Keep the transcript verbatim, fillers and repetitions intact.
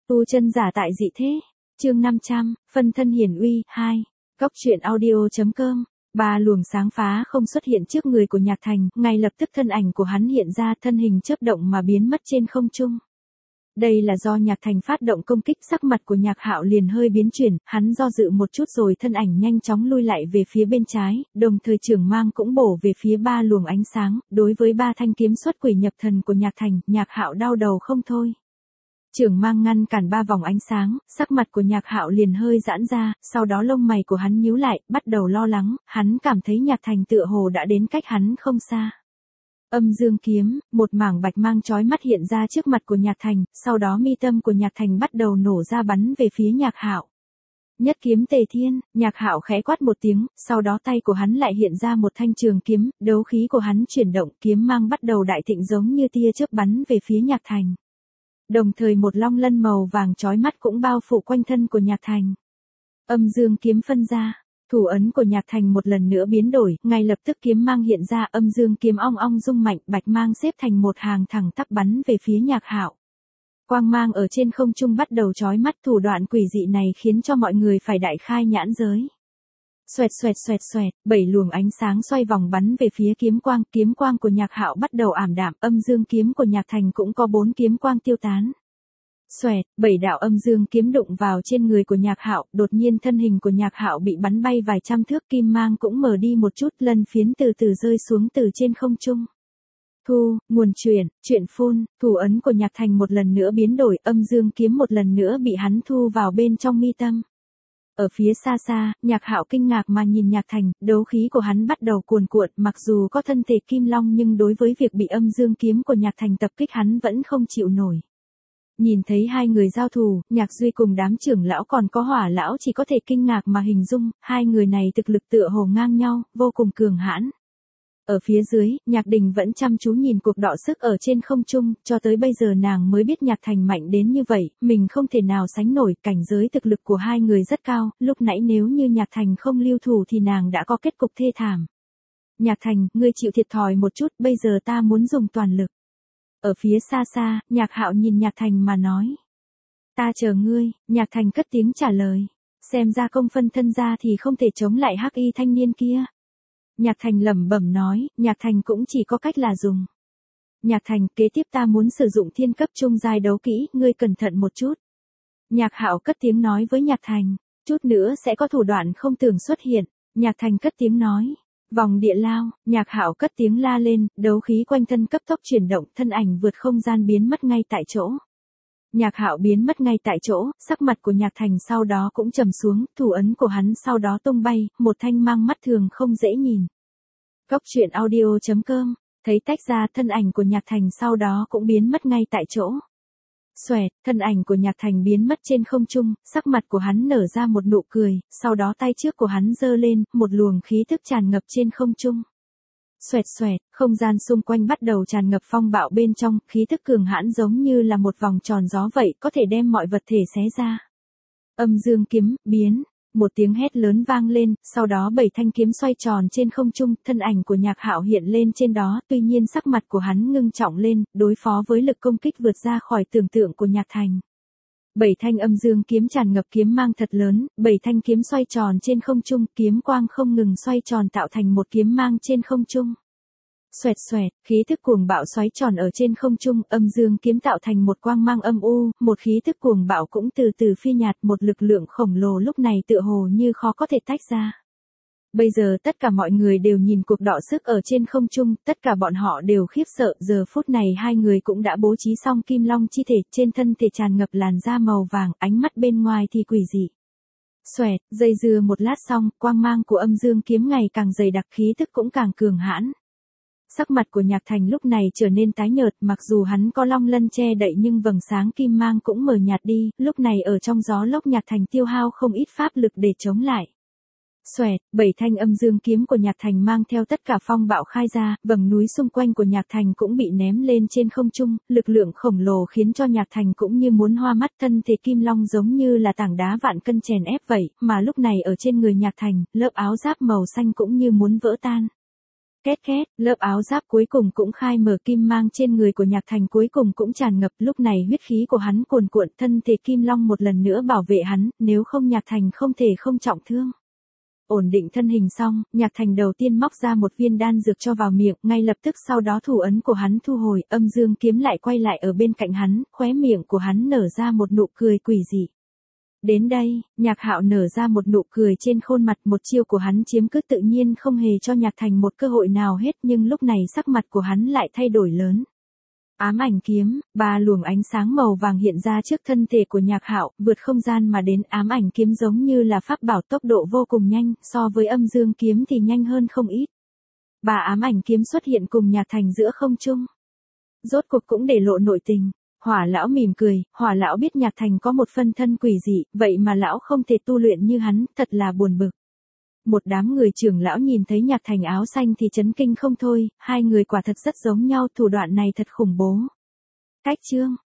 Tu chân giả tại dị thế. Chương năm trăm, phân thân hiển uy, hai. Góc truyện audio.com. Ba luồng sáng phá không xuất hiện trước người của Nhạc Thành, ngay lập tức thân ảnh của hắn hiện ra, thân hình chớp động mà biến mất trên không trung. Đây là do Nhạc Thành phát động công kích, sắc mặt của Nhạc Hạo liền hơi biến chuyển, hắn do dự một chút rồi thân ảnh nhanh chóng lui lại về phía bên trái, đồng thời trưởng mang cũng bổ về phía ba luồng ánh sáng, đối với ba thanh kiếm xuất quỷ nhập thần của Nhạc Thành, Nhạc Hạo đau đầu không thôi. Trưởng mang ngăn cản ba vòng ánh sáng, sắc mặt của Nhạc Hạo liền hơi giãn ra, sau đó lông mày của hắn nhíu lại, bắt đầu lo lắng, hắn cảm thấy Nhạc Thành tựa hồ đã đến cách hắn không xa. Âm dương kiếm, một mảng bạch mang chói mắt hiện ra trước mặt của Nhạc Thành, sau đó mi tâm của Nhạc Thành bắt đầu nổ ra bắn về phía Nhạc Hạo. Nhất kiếm tề thiên, Nhạc Hạo khẽ quát một tiếng, sau đó tay của hắn lại hiện ra một thanh trường kiếm, đấu khí của hắn chuyển động, kiếm mang bắt đầu đại thịnh giống như tia chớp bắn về phía Nhạc Thành. Đồng thời một long lân màu vàng chói mắt cũng bao phủ quanh thân của Nhạc Thành. Âm dương kiếm phân ra, thủ ấn của Nhạc Thành một lần nữa biến đổi, ngay lập tức kiếm mang hiện ra, âm dương kiếm ong ong rung mạnh, bạch mang xếp thành một hàng thẳng tắp bắn về phía Nhạc Hạo. Quang mang ở trên không trung bắt đầu chói mắt, thủ đoạn quỷ dị này khiến cho mọi người phải đại khai nhãn giới. Xoẹt xoẹt xoẹt xoẹt, bảy luồng ánh sáng xoay vòng bắn về phía kiếm quang, kiếm quang của Nhạc Hạo bắt đầu ảm đạm, âm dương kiếm của Nhạc Thành cũng có bốn kiếm quang tiêu tán. Xoẹt, bảy đạo âm dương kiếm đụng vào trên người của Nhạc Hạo, đột nhiên thân hình của Nhạc Hạo bị bắn bay vài trăm thước, kim mang cũng mở đi một chút, lân phiến từ từ rơi xuống từ trên không trung. Thu, nguồn chuyển, chuyện phun, thủ ấn của Nhạc Thành một lần nữa biến đổi, âm dương kiếm một lần nữa bị hắn thu vào bên trong mi tâm. Ở phía xa xa, Nhạc Hạo kinh ngạc mà nhìn Nhạc Thành, đấu khí của hắn bắt đầu cuồn cuộn, mặc dù có thân thể kim long nhưng đối với việc bị âm dương kiếm của Nhạc Thành tập kích hắn vẫn không chịu nổi. Nhìn thấy hai người giao thủ, Nhạc Duy cùng đám trưởng lão còn có Hỏa lão chỉ có thể kinh ngạc mà hình dung, hai người này thực lực tựa hồ ngang nhau, vô cùng cường hãn. Ở phía dưới, Nhạc Đình vẫn chăm chú nhìn cuộc đọ sức ở trên không trung, cho tới bây giờ nàng mới biết Nhạc Thành mạnh đến như vậy, mình không thể nào sánh nổi, cảnh giới thực lực của hai người rất cao, lúc nãy nếu như Nhạc Thành không lưu thủ thì nàng đã có kết cục thê thảm. Nhạc Thành, ngươi chịu thiệt thòi một chút, bây giờ ta muốn dùng toàn lực. Ở phía xa xa, Nhạc Hạo nhìn Nhạc Thành mà nói. Ta chờ ngươi, Nhạc Thành cất tiếng trả lời. Xem ra công phân thân ra thì không thể chống lại hắc y thanh niên kia. Nhạc Thành lẩm bẩm nói, Nhạc Thành cũng chỉ có cách là dùng. Nhạc Thành, kế tiếp ta muốn sử dụng thiên cấp trung giai đấu kỹ, ngươi cẩn thận một chút. Nhạc Hạo cất tiếng nói với Nhạc Thành, chút nữa sẽ có thủ đoạn không tưởng xuất hiện. Nhạc Thành cất tiếng nói. Vòng địa lao, Nhạc Hạo cất tiếng la lên, đấu khí quanh thân cấp tốc chuyển động, thân ảnh vượt không gian biến mất ngay tại chỗ. Nhạc Hạo biến mất ngay tại chỗ, sắc mặt của Nhạc Thành sau đó cũng trầm xuống, thủ ấn của hắn sau đó tung bay, một thanh mang mắt thường không dễ nhìn. Góc truyện audio.com, thấy tách ra, thân ảnh của Nhạc Thành sau đó cũng biến mất ngay tại chỗ. Xoẹt, thân ảnh của Nhạc Thành biến mất trên không trung, sắc mặt của hắn nở ra một nụ cười, sau đó tay trước của hắn giơ lên, một luồng khí tức tràn ngập trên không trung. Xoẹt xoẹt, không gian xung quanh bắt đầu tràn ngập phong bạo bên trong, khí tức cường hãn giống như là một vòng tròn gió vậy, có thể đem mọi vật thể xé ra. Âm dương kiếm, biến. Một tiếng hét lớn vang lên, sau đó bảy thanh kiếm xoay tròn trên không trung, thân ảnh của Nhạc Hạo hiện lên trên đó, tuy nhiên sắc mặt của hắn ngưng trọng lên, đối phó với lực công kích vượt ra khỏi tưởng tượng của Nhạc Thành. Bảy thanh âm dương kiếm tràn ngập kiếm mang thật lớn, bảy thanh kiếm xoay tròn trên không trung, kiếm quang không ngừng xoay tròn tạo thành một kiếm mang trên không trung. Xoẹt xoẹt, khí thức cuồng bạo xoáy tròn ở trên không trung, âm dương kiếm tạo thành một quang mang âm u, một khí thức cuồng bạo cũng từ từ phi nhạt, một lực lượng khổng lồ lúc này tựa hồ như khó có thể tách ra. Bây giờ tất cả mọi người đều nhìn cuộc đọ sức ở trên không trung, tất cả bọn họ đều khiếp sợ, giờ phút này hai người cũng đã bố trí xong kim long chi thể, trên thân thể tràn ngập làn da màu vàng, ánh mắt bên ngoài thì quỷ dị. Xoẹt, dây dưa một lát xong, quang mang của âm dương kiếm ngày càng dày đặc, khí thức cũng càng cường hãn. Sắc mặt của Nhạc Thành lúc này trở nên tái nhợt, mặc dù hắn có long lân che đậy nhưng vầng sáng kim mang cũng mờ nhạt đi, lúc này ở trong gió lốc Nhạc Thành tiêu hao không ít pháp lực để chống lại. Xoẹt, bảy thanh âm dương kiếm của Nhạc Thành mang theo tất cả phong bạo khai ra, vầng núi xung quanh của Nhạc Thành cũng bị ném lên trên không trung, lực lượng khổng lồ khiến cho Nhạc Thành cũng như muốn hoa mắt, thân thể kim long giống như là tảng đá vạn cân chèn ép vậy, mà lúc này ở trên người Nhạc Thành, lớp áo giáp màu xanh cũng như muốn vỡ tan. Két két, lớp áo giáp cuối cùng cũng khai mở, kim mang trên người của Nhạc Thành cuối cùng cũng tràn ngập, lúc này huyết khí của hắn cuồn cuộn, thân thể Kim Long một lần nữa bảo vệ hắn, nếu không Nhạc Thành không thể không trọng thương. Ổn định thân hình xong, Nhạc Thành đầu tiên móc ra một viên đan dược cho vào miệng, ngay lập tức sau đó thủ ấn của hắn thu hồi, âm dương kiếm lại quay lại ở bên cạnh hắn, khóe miệng của hắn nở ra một nụ cười quỷ dị. Đến đây, Nhạc Hạo nở ra một nụ cười trên khuôn mặt, một chiêu của hắn chiếm cứ tự nhiên không hề cho Nhạc Thành một cơ hội nào hết, nhưng lúc này sắc mặt của hắn lại thay đổi lớn. Ám ảnh kiếm, ba luồng ánh sáng màu vàng hiện ra trước thân thể của Nhạc Hạo, vượt không gian mà đến, ám ảnh kiếm giống như là pháp bảo, tốc độ vô cùng nhanh, so với âm dương kiếm thì nhanh hơn không ít. Ba ám ảnh kiếm xuất hiện cùng Nhạc Thành giữa không trung. Rốt cuộc cũng để lộ nội tình. Hỏa lão mỉm cười, Hỏa lão biết Nhạc Thành có một phân thân quỷ dị, vậy mà lão không thể tu luyện như hắn, thật là buồn bực. Một đám người trưởng lão nhìn thấy Nhạc Thành áo xanh thì chấn kinh không thôi, hai người quả thật rất giống nhau, thủ đoạn này thật khủng bố. Cách chương